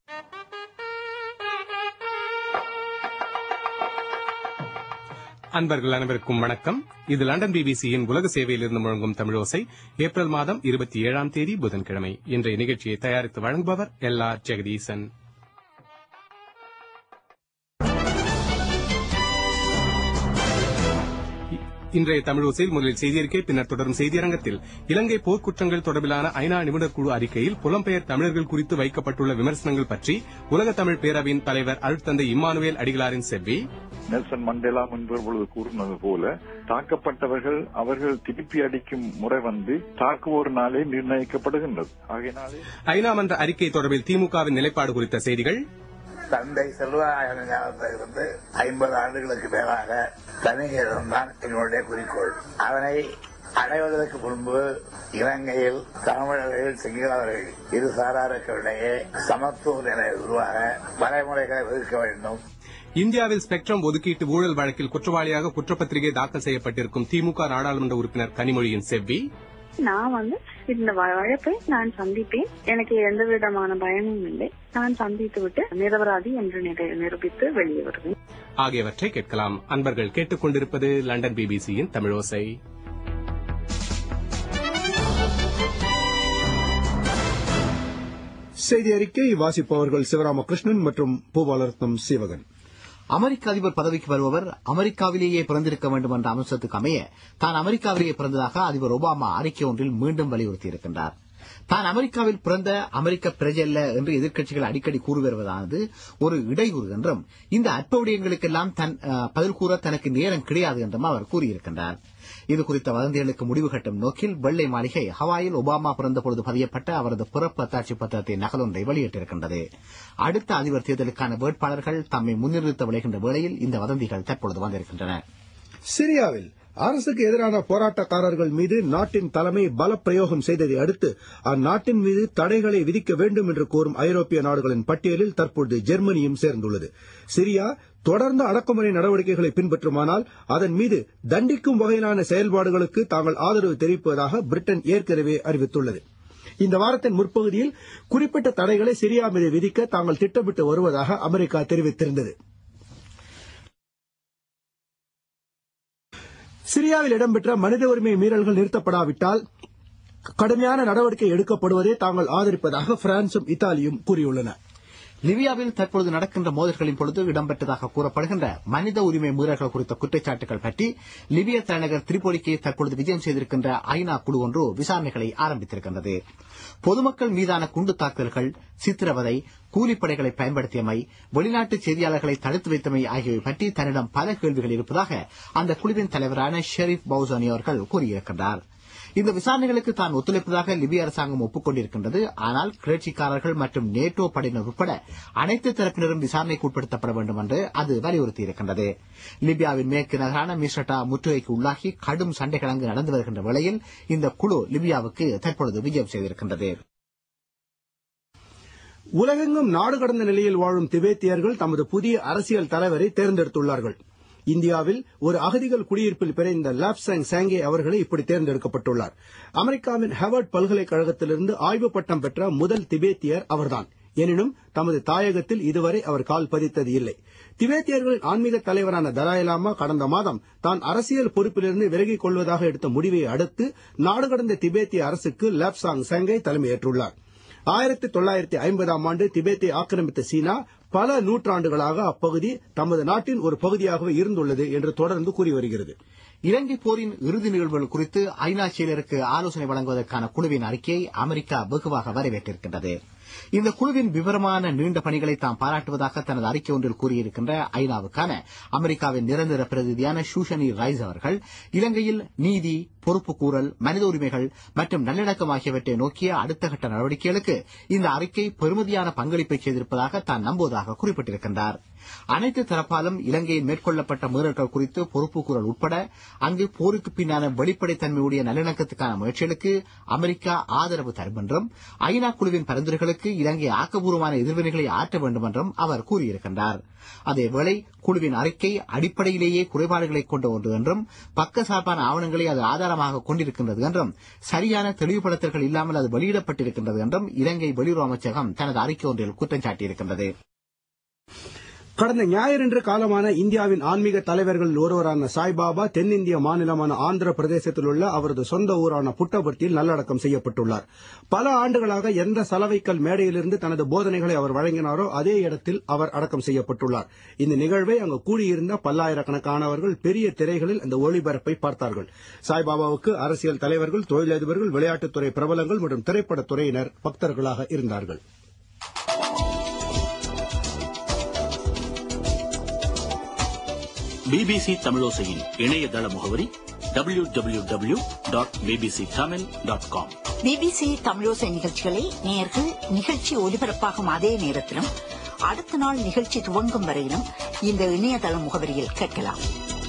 அன்பர்கள் அனைவருக்கும் வணக்கம். இது லண்டன் பிபிசியின் உலக சேவையிலிருந்து முழங்கும் தமிழோசை. ஏப்ரல் மாதம் 27ஆம் தேதி புதன்கிழமை. இன்றைய நிகழ்ச்சியை தயாரித்து வழங்குபவர் எல்ஆர் ஜெகதீசன். இன்றைய தமிழோசையில் முதலில் செய்தியறிக்கை, பின்னர் தொடரும் செய்தியரங்கத்தில் இலங்கை போர்க்குற்றங்கள் தொடர்பிலான ஐநா நிபுணர் குழு அறிக்கையில் புலம்பெயர் தமிழர்கள் குறித்து வைக்கப்பட்டுள்ள விமர்சனங்கள் பற்றி உலக தமிழ் பேரவையின் தலைவர் அருட்தந்தை இம்மானுவேல் அடிகளாரின் செவ்வி. நெல்சன் மண்டேலா முன்பு கூறினது போல தாக்கப்பட்டவர்கள் அவர்கள் திருப்பி அடிக்கும் முறை தாக்குவோர்னாலே நிர்ணயிக்கப்படுகின்றது. ஆகையினாலே ஐநா மன்ற அறிக்கை தொடர்பில் திமுகவின் நிலைப்பாடு குறித்த செய்திகள். தந்தை செல்வராயிருந்து 50 ஆண்டுகளுக்கு மேலாக தனிகரம் தான் என்னுடைய குறிக்கோள். அதனை அடைவதற்கு முன்பு இலங்கையில் தமிழர்கள் சிங்களவர்கள் இரு சாராருக்கிடையே சமத்துவ நிலை உருவாக வரைமுறைகளை வகுக்க வேண்டும். இந்தியாவில் ஸ்பெக்ட்ரம் ஒதுக்கீட்டு ஊழல் வழக்கில் குற்றவாளியாக குற்றப்பத்திரிகை தாக்கல் செய்யப்பட்டிருக்கும் திமுக நாடாளுமன்ற உறுப்பினர் கனிமொழியின் செவ்வி. நான் இந்த வழக்கை நான் சந்திப்பேன். எனக்கு எந்த விதமான பயமும் இல்லை. நான் சந்தித்து விட்டு நிரபராதி என்று நிரூபித்து வெளியே வருவேன் ஆகியவற்றை கேட்கலாம். அன்பர்கள் கேட்டுக்கொண்டிருப்பது லண்டன் பிபிசியின் தமிழோசை. செய்தி அறிக்கை வாசிப்பவர்கள் சிவராமகிருஷ்ணன் மற்றும் பூபாலரத்னம் சீவகன். அமெரிக்க அதிபர் பதவிக்கு வருபவர் அமெரிக்காவிலேயே பிறந்திருக்க வேண்டும் என்ற அம்சத்துக்கு அமைய தான் அமெரிக்காவிலேயே பிறந்ததாக அதிபர் ஒபாமா அறிக்கை ஒன்றில் மீண்டும் வலியுறுத்தியிருக்கின்றார். தான் அமெரிக்காவில் பிறந்த அமெரிக்க பிரஜை அல்ல என்று எதிர்க்கட்சிகள் அடிக்கடி கூறி வருவதானது ஒரு இடையூறு என்றும் இந்த அற்ப விடயங்களுக்கெல்லாம் பதில் கூற தனக்கு நேரம் கிடையாது என்றும் அவர் கூறியிருக்கின்றார். இதுகுறித்த வதந்திகளுக்கு முடிவு கட்டும் நோக்கில் வெள்ளை மாளிகை ஹவாயில் ஒபாமா பிறந்தபொழுது பதியப்பட்ட அவரது பிறப்பு அத்தாட்சி பத்திரத்தின் நகலொன்றை வெளியிட்டிருக்கின்றது. அடுத்த அதிபர் தேர்தலுக்கான வேட்பாளர்கள் தம்மை முன்னிறுத்த விளைகின்ற வேளையில் இந்த வதந்திகள் தற்பொழுது வந்திருக்கின்றன. சிரியாவில் அரசுக்கு எதிரான போராட்டக்காரர்கள் மீது நாட்டின் தலைமை பலப்பிரயோகம் செய்ததை அடுத்து அந்நாட்டின் மீது தடைகளை விதிக்க வேண்டும் என்று கோரும் ஐரோப்பிய நாடுகளின் பட்டியலில் தற்பொழுது ஜெர்மனியும் சேர்ந்துள்ளது. சிரியா தொடர்ந்து அடக்குமுறை நடவடிக்கைகளை பின்பற்றுமானால் அதன் மீது தண்டிக்கும் வகையிலான செயல்பாடுகளுக்கு தாங்கள் ஆதரவு தெரிவிப்பதாக பிரிட்டன் ஏற்கனவே அறிவித்துள்ளது. இந்த வாரத்தின் முற்பகுதியில் குறிப்பிட்ட தடைகளை சிரியா மீது விதிக்க தாங்கள் திட்டமிட்டு வருவதாக அமெரிக்கா தெரிவித்திருந்தது. சிரியாவில் இடம்பெற்ற மனித உரிமை மீறல்கள் நிறுத்தப்படாவிட்டால் கடுமையான நடவடிக்கை எடுக்கப்படுவதை தாங்கள் ஆதரிப்பதாக பிரான்சும் இத்தாலியும் கூறியுள்ளன. லிபியாவில் தற்பொழுது நடக்கின்ற மோதல்களின் பொழுது இடம்பெற்றதாக கூறப்படுகின்ற மனித உரிமை மீறல்கள் குறித்த குற்றச்சாட்டுகள் பற்றி லிபிய தலைநகர் திரிபோலிக்கு தற்பொழுது விஜயம் செய்திருக்கின்ற ஐநா குழு ஒன்று விசாரணைகளை ஆரம்பித்திருக்கின்றது. பொதுமக்கள் மீதான குண்டு தாக்குதல்கள், சித்திரவதை, கூலிப்படைகளை பயன்படுத்தியமை, வெளிநாட்டு செய்தியாளர்களை தடுத்து வைத்தமை ஆகியவை பற்றி தன்னிடம் பல கேள்விகள் இருப்பதாக அந்த குழுவின் தலைவரான ஷெரீப் பௌசானி அவர்கள் கூறியிருக்கின்றார். இந்த விசாரணைகளுக்கு தான் ஒத்துழைப்பதாக லிபிய அரசாங்கம் ஒப்புக் கொண்டிருக்கின்றது. ஆனால் கிளர்ச்சிக்காரர்கள் மற்றும் நேட்டோ படையினர் உட்பட அனைத்து தரப்பினரும் விசாரணைக்கு உட்படுத்தப்பட வேண்டும் என்று அது வலியுறுத்தியிருக்கின்றது. லிபியாவின் மேற்கு நகரான மிஸ்ரட்டா முற்றுகைக்கு உள்ளாகி கடும் சண்டைகள் அங்கு நடந்து வருகின்ற வேளையில் இந்த குழு லிபியாவுக்கு தற்பொழுது விஜயம் செய்திருக்கின்றது. உலகெங்கும் நாடு கடந்த நிலையில் வாழும் திபெத்தியர்கள் தமது புதிய அரசியல் தலைவரை தேர்ந்தெடுத்துள்ளார்கள். இந்தியாவில் ஒரு அகதிகள் குடியிருப்பில் பிறந்த லாப்சாங் சாங்கே அவர்களை இப்படி தேர்ந்தெடுக்கப்பட்டுள்ளார். அமெரிக்காவின் ஹார்வர்ட் பல்கலைக்கழகத்திலிருந்து ஆய்வு பட்டம் பெற்ற முதல் திபெத்தியர் அவர்தான். எனினும் தமது தாயகத்தில் இதுவரை அவர் கால் பதித்தது இல்லை. திபெத்தியர்களின் ஆன்மீக தலைவரான தலாய் லாமா கடந்த மாதம் தான் அரசியல் பொறுப்பிலிருந்து விலகிக் கொள்வதாக எடுத்த முடிவை அடுத்து நாடு கடந்த திபெத்திய அரசுக்கு லாப்சாங் சாங்கே தலைமையேற்றுள்ளார். 1950ஆம் ஆண்டு திபெத்தை ஆக்கிரமித்த சீனா பல நூற்றாண்டுகளாக அப்பகுதி தமது நாட்டின் ஒரு பகுதியாகவே இருந்துள்ளது என்று தொடர்ந்து கூறி வருகிறது. இலங்கை போரின் இறுதி நிகழ்வுகள் குறித்து ஐநா செயலருக்கு ஆலோசனை வழங்குவதற்கான குழுவின் அறிக்கையை அமெரிக்கா வெகுவாக வரவேற்றிருக்கின்றது. இந்த குழுவின் விவரமான நீண்ட பணிகளை தாம் பாராட்டுவதாக தனது அறிக்கை ஒன்றில் கூறியிருக்கின்ற ஐநாவுக்கான அமெரிக்காவின் நிரந்தர பிரதிநிதியான ஷூஷனி ரைஸ் அவர்கள் இலங்கையில் நீதி, பொறுப்புக்கூறல், மனித உரிமைகள் மற்றும் நல்லிணக்கம் ஆகியவற்றை நோக்கிய அடுத்த கட்ட நடவடிக்கைகளுக்கு இந்த அறிக்கை பெருமதியான பங்களிப்பை செய்திருப்பதாக தான் நம்புவதாக குறிப்பிட்டிருக்கின்றார். அனைத்து தரப்பாலும் இலங்கையில் மேற்கொள்ளப்பட்ட மீறல்கள் குறித்து பொறுப்புக்கூறல் உட்பட அங்கு போருக்கு பின்னான வெளிப்படைத்தன்மையுடைய நல்லிணக்கத்துக்கான முயற்சிகளுக்கு அமெரிக்கா ஆதரவு தரும் என்றும் ஐநா குழுவின் பரிந்துரைகளுக்கு இலங்கை ஆக்கப்பூர்வமான எதிர்வினைகளை ஆற்ற வேண்டும் என்றும் அவர் கூறியிருக்கின்றார். அதேவேளை குழுவின் அறிக்கை அடிப்படையிலேயே குறைபாடுகளை கொண்ட ஒன்று என்றும் பக்கசார்பான ஆவணங்களை அது ஆதாரமாக கொண்டிருக்கின்றது என்றும் சரியான தெளிவுபடுத்தல்கள் இல்லாமல் அது வெளியிடப்பட்டிருக்கின்றது என்றும் இலங்கை வெளியுறவு அமைச்சகம் தனது அறிக்கை ஒன்றில் குற்றம் சாட்டியிருக்கின்றது. கடந்த ஞாயிறன்று காலமான இந்தியாவின் ஆன்மீக தலைவர்கள் ஒருவரான சாய்பாபா தென்னிந்திய மாநிலமான ஆந்திர பிரதேசத்தில் உள்ள அவரது சொந்த ஊரான புட்டபர்த்தியில் நல்லடக்கம் செய்யப்பட்டுள்ளார். பல ஆண்டுகளாக எந்த சலவைக்கல் மேடையிலிருந்து தனது போதனைகளை அவர் வழங்கினாரோ அதே இடத்தில் அவர் அடக்கம் செய்யப்பட்டுள்ளார். இந்த நிகழ்வை அங்கு கூடியிருந்த பல்லாயிரக்கணக்கானவர்கள் பெரிய திரைகளில் அந்த ஒளிபரப்பை பார்த்தார்கள். சாய்பாபாவுக்கு அரசியல் தலைவர்கள், தொழிலதிபர்கள், விளையாட்டுத்துறை பிரபலங்கள் மற்றும் திரைப்படத் துறையினர் பக்தர்களாக இருந்தார்கள். பிபிசி தமிழோசையின் இணையதள முகவரி www.bbctamil.com. பிபிசி தமிழோசை நிகழ்ச்சிகளை நேயர்கள் நிகழ்ச்சி ஒலிபரப்பாகும் அதே நேரத்திலும் அடுத்த நாள் நிகழ்ச்சி துவங்கும் வரையிலும் இந்த இணையதள முகவரியில் கேட்கலாம்.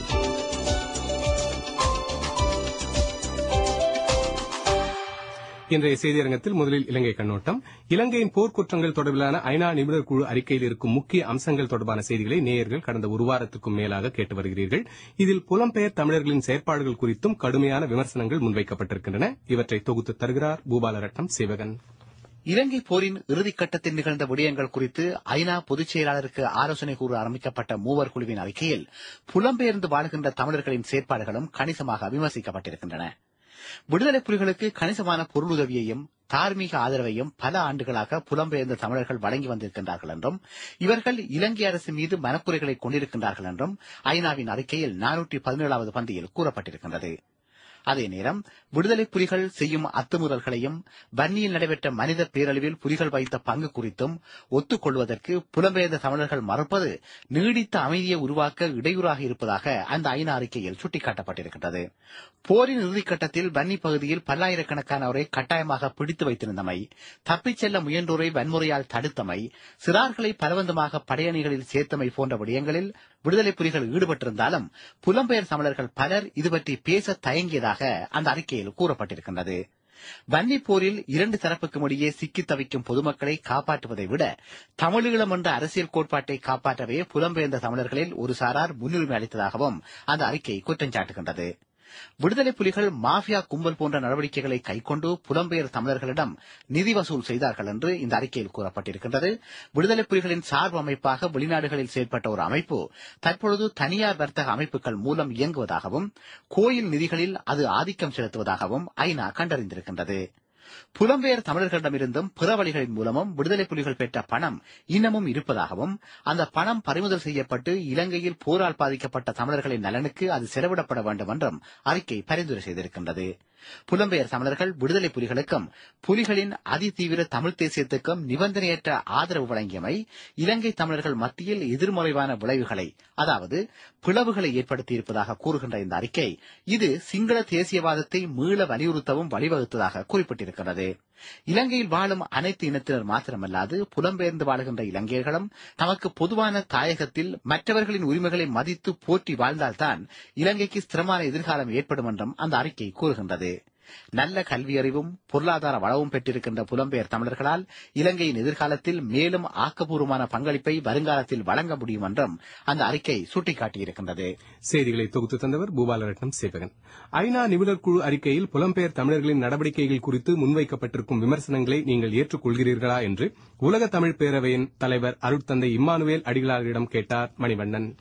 இன்றைய செய்தியரங்கத்தில் முதலில் இலங்கை கண்ணோட்டம். இலங்கையின் போர்க்குற்றங்கள் தொடர்பிலான ஐநா நிபுணர் குழு அறிக்கையில் இருக்கும் முக்கிய அம்சங்கள் தொடர்பான செய்திகளை நேயர்கள் கடந்த ஒரு வாரத்துக்கும் மேலாக கேட்டு வருகிறீர்கள். இதில் புலம்பெயர் தமிழர்களின் செயற்பாடுகள் குறித்தும் கடுமையான விமர்சனங்கள் முன்வைக்கப்பட்டிருக்கின்றன. இவற்றை தொகுத்து தருகிறார் பூபாலரட்னம் சேவகன். இலங்கை போரின் இறுதிக்கட்டத்தில் நிகழ்ந்த விடயங்கள் குறித்து ஐநா பொதுச் செயலாளருக்கு ஆலோசனை கூற ஆரம்பிக்கப்பட்ட மூவர் குழுவின் அறிக்கையில் புலம்பெயர்ந்து வாழ்கின்ற தமிழர்களின் செயற்பாடுகளும் கணிசமாக விமர்சிக்கப்பட்டிருக்கின்றன. விடுதலை புலிகளுக்கு கணிசமான பொருளுதவியையும் தார்மீக ஆதரவையும் பல ஆண்டுகளாக புலம்பெயர்ந்த தமிழர்கள் வழங்கி வந்திருக்கின்றார்கள் என்றும் இவர்கள் இலங்கை அரசு மீது மனக்குறைகளை கொண்டிருக்கின்றார்கள் என்றும் ஐநாவின் அறிக்கையில் 417வது பந்தியில் கூறப்பட்டிருக்கின்றது. அதே நேரம் விடுதலை புலிகள் செய்யும் அத்துமீறல்களையும் வன்னியில் நடைபெற்ற மனித பேரழிவில் புலிகள் வைத்த பங்கு குறித்தும் ஒத்துக்கொள்வதற்கு புலம்பெயர்ந்த தமிழர்கள் மறுப்பது நீடித்த அமைதியை உருவாக்க இடையூறாக இருப்பதாக அந்த ஐநா அறிக்கையில் சுட்டிக்காட்டப்பட்டிருக்கிறது. போரின் இறுதிக்கட்டத்தில் வன்னி பகுதியில் பல்லாயிரக்கணக்கானோரை கட்டாயமாக பிடித்து வைத்திருந்தமை, தப்பிச் செல்ல முயன்றோரை வன்முறையால் தடுத்தமை, சிறார்களை பலவந்தமாக படையணிகளில் சேர்த்தமை போன்ற விடயங்களில் விடுதலை புலிகள் ஈடுபட்டிருந்தாலும் புலம்பெயர் தமிழர்கள் பலர் இதுபற்றி பேச தயங்கியதாக அந்த அறிக்கையில் கூறப்பட்டிருக்கின்றது. வன்னி போரில் இரண்டு தரப்புக்கும் இடையே சிக்கித் தவிக்கும் பொதுமக்களை காப்பாற்றுவதை விட தமிழீழம் என்ற அரசியல் கோட்பாட்டை காப்பாற்றவே புலம்பெயர்ந்த தமிழர்களில் ஒரு சாரார் முன்னுரிமை அளித்ததாகவும் அந்த அறிக்கை குற்றம் சாட்டுகின்றது. விடுதலை புலிகள் மாஃபியா கும்பல் போன்ற நடவடிக்கைகளை கைக்கொண்டு புலம்பெயர் தமிழர்களிடம் நிதி வசூல் செய்தார்கள் என்று இந்த அறிக்கையில் கூறப்பட்டிருக்கின்றது. விடுதலை புலிகளின் சார்பு அமைப்பாக வெளிநாடுகளில் செயல்பட்ட ஒரு அமைப்பு தற்பொழுது தனியார் வர்த்தக அமைப்புகள் மூலம் இயங்குவதாகவும் கோயில் நிதிகளில் அது ஆதிக்கம் செலுத்துவதாகவும் ஐநா கண்டறிந்திருக்கின்றது. புலம்பெயர் தமிழர்களிடமிருந்தும் பிற வழிகளின் மூலமும் விடுதலை புலிகள் பெற்ற பணம் இன்னமும் இருப்பதாகவும் அந்த பணம் பறிமுதல் செய்யப்பட்டு இலங்கையில் போரால் பாதிக்கப்பட்ட தமிழர்களின் நலனுக்கு அது செலவிடப்பட வேண்டும் என்றும் அறிக்கை பரிந்துரை செய்திருக்கின்றது. புலம்பெயர் தமிழர்கள் விடுதலை புலிகளுக்கும் புலிகளின் அதிதீவிர தமிழ் தேசியத்துக்கும் நிபந்தனையற்ற ஆதரவு வழங்கியமை இலங்கை தமிழர்கள் மத்தியில் எதிர்மறைவான விளைவுகளை, அதாவது பிளவுகளை ஏற்படுத்தியிருப்பதாக கூறுகின்ற இந்த அறிக்கை இது சிங்கள தேசியவாதத்தை மீள வலியுறுத்தவும் வழிவகுத்ததாக குறிப்பிட்டிருக்கிறது. இலங்கையில் வாழும் அனைத்து இனத்தினர் மாத்திரமல்லாது புலம்பெயர்ந்து வாழுகின்ற இலங்கையர்களும் தமக்கு பொதுவான தாயகத்தில் மற்றவர்களின் உரிமைகளை மதித்து போற்றி வாழ்ந்தால்தான் இலங்கைக்கு ஸ்திரமான எதிர்காலம் ஏற்படும் என்றும் அந்த அறிக்கை கூறுகின்றது. நல்ல கல்வியறிவும் பொருளாதார வளமும் பெற்றிருக்கின்ற புலம்பெயர் தமிழர்களால் இலங்கையின் எதிர்காலத்தில் மேலும் ஆக்கப்பூர்வமான பங்களிப்பை வருங்காலத்தில் வழங்க முடியும் என்றும் அந்த அறிக்கை சுட்டிக்காட்டியிருக்கின்றது. செய்திகளை தொகுத்து தந்தவர் பூபாலரட்னம் சேவகன். ஐநா நிபுணர் குழு அறிக்கையில் புலம்பெயர் தமிழர்களின் நடவடிக்கைகள் குறித்து முன்வைக்கப்பட்டிருக்கும் விமர்சனங்களை நீங்கள் ஏற்றுக்கொள்கிறீர்களா என்று உலக தமிழ் பேரவையின் தலைவர் அருட்தந்தை இம்மானுவேல் அடிகளாரிடம் கேட்டார் மணிவண்ணன்.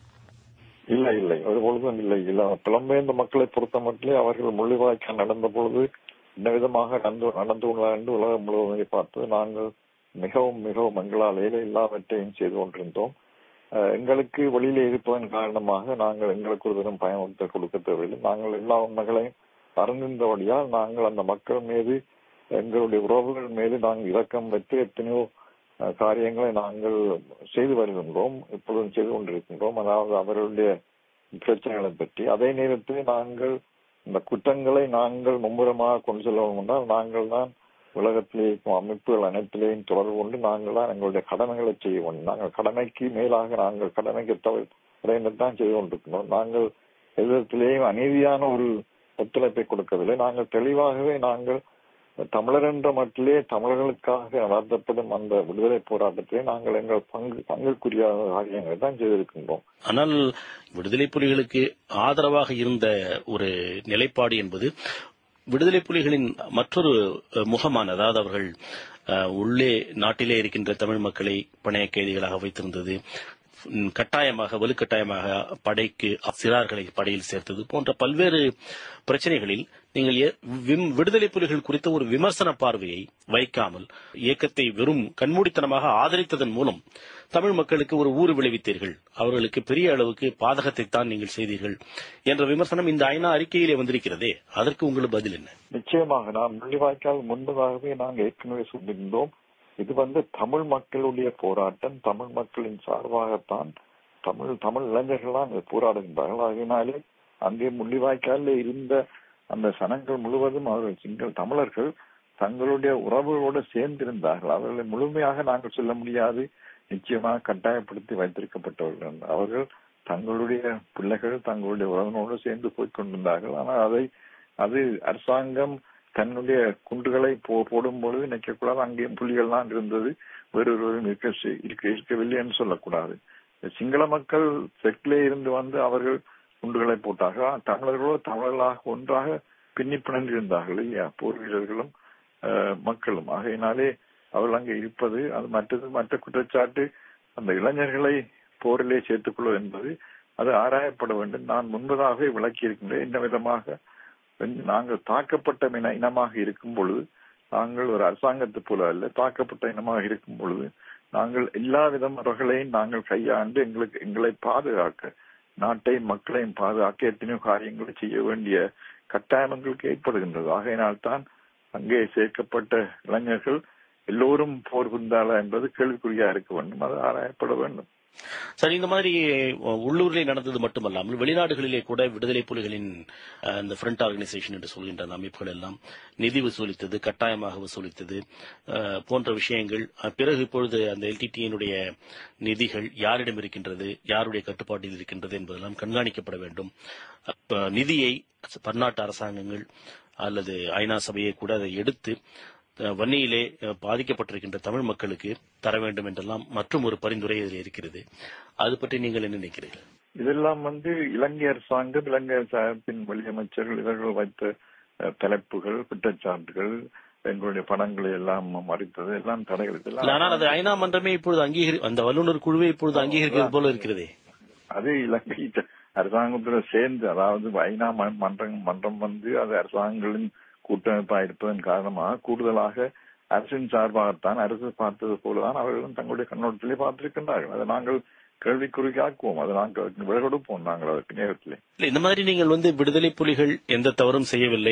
இல்லை ஒருபொழுதும் இல்லை. புலம்பெயர்ந்த மக்களை பொறுத்த மட்டும் அவர்கள் முள்ளிவாய்க்கால் நடந்த பொழுது என்ன விதமாக நடந்துள்ளார் என்று உலகம் முழுவதும் பார்த்து நாங்கள் மிகவும் எங்களால் எல்லாவற்றையும் செய்து கொண்டிருந்தோம். எங்களுக்கு வெளியிலே இருப்பதன் காரணமாக நாங்கள் எங்களுக்கு ஒரு தினம் பயணத்தை கொடுக்க தேவையில்லை. நாங்கள் எல்லா உண்மைகளையும் அறிந்திருந்தபடியால் நாங்கள் அந்த மக்கள் மீது, எங்களுடைய உறவுகள் மீது நாங்கள் இரக்கம் வைத்து எத்தனையோ காரியங்களை நாங்கள் செய்து வருகின்றோம், இப்பொழுதும் செய்து கொண்டிருக்கின்றோம். அதாவது அவர்களுடைய பிரச்சனைகளை பற்றி. அதே நேரத்தில் நாங்கள் இந்த குற்றங்களை நாங்கள் மும்முரமாக கொண்டு செல்வோம் என்றால் நாங்கள் தான் உலகத்திலே இருக்கும் அமைப்புகள் அனைத்திலேயும் தொடர்பு கொண்டு நாங்கள் தான் எங்களுடைய கடமைகளை செய்ய வேண்டும். நாங்கள் கடமைக்கு மேலாக நாங்கள் கடமைக்கு தவிர தான் செய்து கொண்டிருக்கின்றோம். நாங்கள் எதிர்த்திலேயும் அநீதியான ஒரு ஒத்துழைப்பை கொடுக்கவில்லை. நாங்கள் தெளிவாகவே நாங்கள் தமிழர் என்ற மட்டிலே தமிழர்களுக்காக நடத்தப்படும் அந்த விடுதலை போராட்டத்திலே நாங்கள் எங்கள் பங்குக்குரிய காரியங்களை தான் செய்திருக்கின்றோம். ஆனால் விடுதலை புலிகளுக்கு ஆதரவாக இருந்த ஒரு நிலைப்பாடு என்பது விடுதலை புலிகளின் மற்றொரு முகமான, அதாவது அவர்கள் உள்ளே நாட்டிலே இருக்கின்ற தமிழ் மக்களை பணைய கைதிகளாக வைத்திருந்தது, கட்டாயமாக வலுக்கட்டாயமாக படைக்கு சிறார்களை படையில் சேர்த்தது போன்ற பல்வேறு பிரச்சனைகளில் நீங்கள் விடுதலை புலிகள் குறித்த ஒரு விமர்சன பார்வையை வைக்காமல் இயக்கத்தை வெறும் கண்மூடித்தனமாக ஆதரித்ததன் மூலம் தமிழ் மக்களுக்கு ஒரு ஊறு விளைவித்தீர்கள், அவர்களுக்கு பெரிய அளவுக்கு பாதகத்தை தான் நீங்கள் செய்தீர்கள் என்ற விமர்சனம் இந்த ஐநா அறிக்கையிலே வந்திருக்கிறதே, அதற்கு உங்களுக்கு பதில் என்ன? நிச்சயமாக நாம் முள்ளிவாய்க்கால் முன்பதாகவே நாங்கள் ஏற்கனவே சொல்லியிருந்தோம். இது தமிழ் மக்களுடைய போராட்டம், தமிழ் மக்களின் சார்பாகத்தான் தமிழ் இளைஞர்கள்லாம் போராடுகின்றார்கள். அதனாலே அங்கே முள்ளிவாய்க்காலில் இருந்த அந்த சனங்கள் முழுவதும் அவர்கள் தமிழர்கள் தங்களுடைய உறவுகளோடு சேர்ந்திருந்தார்கள். அவர்களை முழுமையாக நாங்கள் சொல்ல முடியாது, நிச்சயமாக கட்டாயப்படுத்தி வைத்திருக்கப்பட்டவர்கள். அவர்கள் தங்களுடைய பிள்ளைகள் தங்களுடைய உறவினரோடு சேர்ந்து போய் கொண்டிருந்தார்கள். ஆனால் அது அரசாங்கம் தன்னுடைய குண்டுகளை போடும் பொழுது நினைக்கக்கூடாது அங்கேயும் புலிகள்லாம் இருந்தது, வேறொருவரும் இருக்கவில்லை என்று சொல்லக்கூடாது. சிங்கள மக்கள் தெற்கிலே இருந்து அவர்கள் குண்டுகளை போட்டார்கள். தமிழர்களாக ஒன்றாக பின்னி பிணைந்து இருந்தார்கள் இல்லையா, போர் வீரர்களும் மக்களும். ஆகையினாலே அவர்கள் அங்கே இருப்பது அது மற்ற குற்றச்சாட்டு அந்த இளைஞர்களை போரிலே சேர்த்துக் கொள்வது என்பது அது ஆராயப்பட வேண்டும். நான் முன்பதாகவே விளக்கி இருக்கின்றேன். இந்த விதமாக நாங்கள் தாக்கப்பட்ட இனமாக இருக்கும் பொழுது, நாங்கள் ஒரு அரசாங்கத்தை போல அல்ல, தாக்கப்பட்ட இனமாக இருக்கும் பொழுது நாங்கள் எல்லா விதமுறைகளையும் நாங்கள் கையாண்டு எங்களை பாதுகாக்க, நாட்டை மக்களையும் பாதுகாக்க எத்தனையோ காரியங்களை செய்ய வேண்டிய கட்டாயம் எங்களுக்கு ஏற்படுகின்றது. ஆகையினால்தான் அங்கே சேர்க்கப்பட்ட இளைஞர்கள் எல்லோரும் போர் புரிந்தாளா என்பது கேள்விக்குறியா இருக்க வேண்டும், அது ஆராயப்பட வேண்டும். சரி, இந்த மாதிரி உள்ளூரிலே நடந்தது மட்டுமல்லாமல் வெளிநாடுகளிலே கூட விடுதலை புலிகளின் இந்த ஃப்ரண்ட் ஆர்கனைசேஷன் என்று சொல்கின்ற அந்த அமைப்புகள் எல்லாம் நிதி வசூலித்தது, கட்டாயமாக வசூலித்தது போன்ற விஷயங்கள். பிறகு இப்பொழுது அந்த எல்டிடியினுடைய நிதிகள் யாரிடம் இருக்கின்றது, யாருடைய கட்டுப்பாட்டில் இருக்கின்றது என்பதெல்லாம் கண்காணிக்கப்பட வேண்டும். நிதியை பன்னாட்டு அரசாங்கங்கள் அல்லது ஐநா சபையை கூட அதை எடுத்து வன்னியிலே பாதிக்கப்பட்டிருக்கின்ற தமிழ் மக்களுக்கு தர வேண்டும் என்றெல்லாம் மற்றும் ஒரு பரிந்துரை இதில் இருக்கிறது. அது பற்றி நீங்கள் என்ன நினைக்கிறீர்கள்? இதெல்லாம் இலங்கை அரசாங்கம், இலங்கை அரசாங்கத்தின் வெளியமைச்சர்கள் இவர்கள் வைத்த தலைப்புகள், குற்றச்சாட்டுகள், எங்களுடைய பணங்களை எல்லாம் மறித்தது எல்லாம் தடைகள். ஆனால் அது ஐநா மன்றமே இப்பொழுது அந்த வல்லுநர் குழுவை இப்பொழுது அங்கீகரிக்கிறது போல இருக்கிறதே. அது இலங்கை அரசாங்கத்துல சேர்ந்து, அதாவது ஐநா மன்றம் அது அரசாங்கங்களின் கூட்டமைப்பாக இருப்பதன் காரணமாக கூடுதலாக அரசின் சார்பாகத்தான், அரசு பார்த்தது போலதான் அவர்களும் தங்களுடைய கண்ணோட்டத்திலே பார்த்திருக்கின்றார்கள். அதை நாங்கள் கேள்விக்குறியாக்குவோம், அதை நாங்கள் விலை கொடுப்போம் நாங்கள் அதற்கு நேரத்திலே. இந்த மாதிரி நீங்கள் விடுதலை புலிகள் எந்த தவறும் செய்யவில்லை,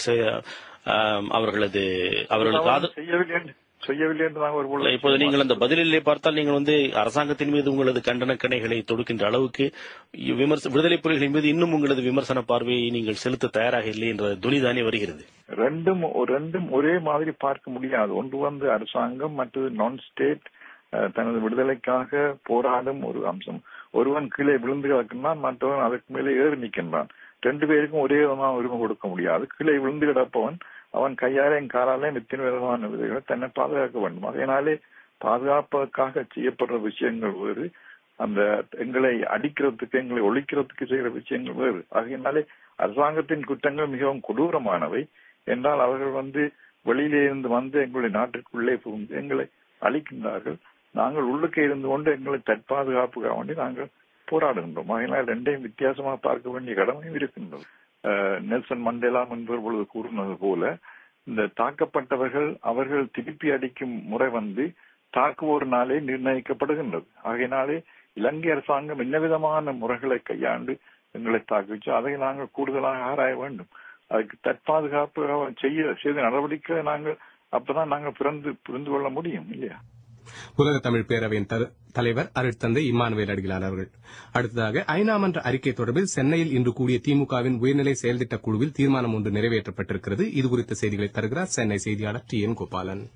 அவர்களுக்கு செய்யவில்லை என்று நாங்கள் இப்போது நீங்கள் அந்த பதிலிலே பார்த்தால் நீங்கள் அரசாங்கத்தின் மீது உங்களது கண்டன கணைகளை தொடுக்கின்ற அளவுக்கு விடுதலை புலிகளின் மீது இன்னும் உங்களது விமர்சன பார்வையை நீங்கள் செலுத்த தயாராக இல்லை என்ற துணிதானே வருகிறது. ரெண்டும் ஒரே மாதிரி பார்க்க முடியாது. ஒன்று அரசாங்கம், மற்றது நான் ஸ்டேட் தனது விடுதலைக்காக போராடும் ஒரு அம்சம். ஒருவன் கீழே விழுந்து கிடக்கின்றான், மற்றவன் அதற்கு மேலே ஏறி நிற்கின்றான். ரெண்டு பேருக்கும் ஒரே விதமான உரிமை கொடுக்க முடியாது. கீழே விழுந்து கிடப்பவன் அவன் கையாலையும் காலாலையும் எத்தனை விதமான விதைகளை தன்னை பாதுகாக்க வேண்டும். அதனாலே பாதுகாப்பதற்காக செய்யப்படுற விஷயங்கள் வேறு, அந்த எங்களை அடிக்கிறதுக்கு எங்களை ஒழிக்கிறதுக்கு செய்கிற விஷயங்கள் வேறு. ஆகையினாலே அரசாங்கத்தின் குற்றங்கள் மிகவும் கொடூரமானவை என்றால் அவர்கள் வெளியிலே இருந்து எங்களுடைய நாட்டிற்குள்ளே புகுந்து எங்களை அழிக்கின்றார்கள். நாங்கள் உள்ளுக்கே இருந்து கொண்டு எங்களை தற்பாதுகாப்புக்காக வேண்டி நாங்கள் போராடுகின்றோம். ஆகையினால் ரெண்டையும் வித்தியாசமாக பார்க்க வேண்டிய கடமையும் இருக்கின்றது. நெல்சன் மண்டேலா முன்பு பொழுது கூறினது போல இந்த தாக்கப்பட்டவர்கள் அவர்கள் திருப்பி அடிக்கும் முறை தாக்குவோர்னாலே நிர்ணயிக்கப்படுகின்றது. ஆகையினாலே இலங்கை அரசாங்கம் என்ன விதமான முறைகளை கையாண்டு எங்களை தாக்குச்சு அதை நாங்கள் கூடுதலாக ஆராய வேண்டும். அதுக்கு தற்பாதுகாப்பு செய்த நடவடிக்கை அப்பதான் நாங்கள் புரிந்து கொள்ள முடியும் இல்லையா? உலக தமிழ் பேரவையின் தலைவர் அருட்தந்தை இம்மானுவேல் அடிகளார் அவர்கள். அடுத்ததாக ஐநா மன்ற அறிக்கை தொடர்பில் சென்னையில் இன்று கூடிய திமுகவின் உயர்நிலை செயல்திட்ட குழுவில் தீர்மானம் ஒன்று நிறைவேற்றப்பட்டிருக்கிறது. இதுகுறித்த செய்திகளை தருகிறார் சென்னை செய்தியாளர் டி என் கோபாலன்.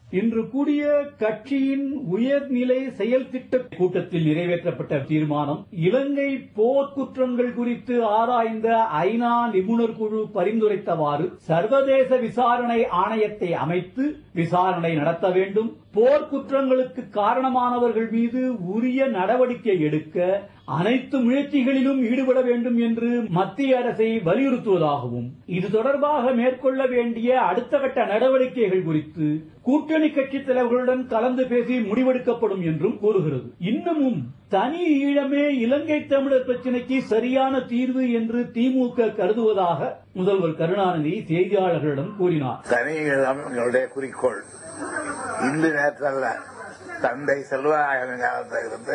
இன்று கூடிய கட்சியின் உயர்நிலை செயல் திட்ட கூட்டத்தில் நிறைவேற்றப்பட்ட தீர்மானம் இலங்கை போர்க்குற்றங்கள் குறித்து ஆராய்ந்த ஐநா நிபுணர் குழு பரிந்துரைத்தவாறு சர்வதேச விசாரணை ஆணையத்தை அமைத்து விசாரணை நடத்த வேண்டும், போர்க்குற்றங்களுக்கு காரணமானவர்கள் மீது உரிய நடவடிக்கை எடுக்க அனைத்து முயற்சிகளிலும் ஈடுபட வேண்டும் என்று மத்திய அரசை வலியுறுத்துவதாகவும் இது தொடர்பாக மேற்கொள்ள வேண்டிய அடுத்த கட்ட நடவடிக்கைகள் குறித்து கூட்டணி கட்சித் தலைவர்களுடன் கலந்து பேசி முடிவெடுக்கப்படும் என்றும் கூறுகிறது. இன்னமும் தனி ஈழமே இலங்கை தமிழர் பிரச்சினைக்கு சரியான தீர்வு என்று திமுக கருதுவதாக முதல்வர் கருணாநிதி செய்தியாளர்களிடம் கூறினார். தனி ஈழம் எங்களுடைய குறிக்கோள். இன்று நேற்றல்ல, தந்தை செல்வராயன் காலத்திலிருந்து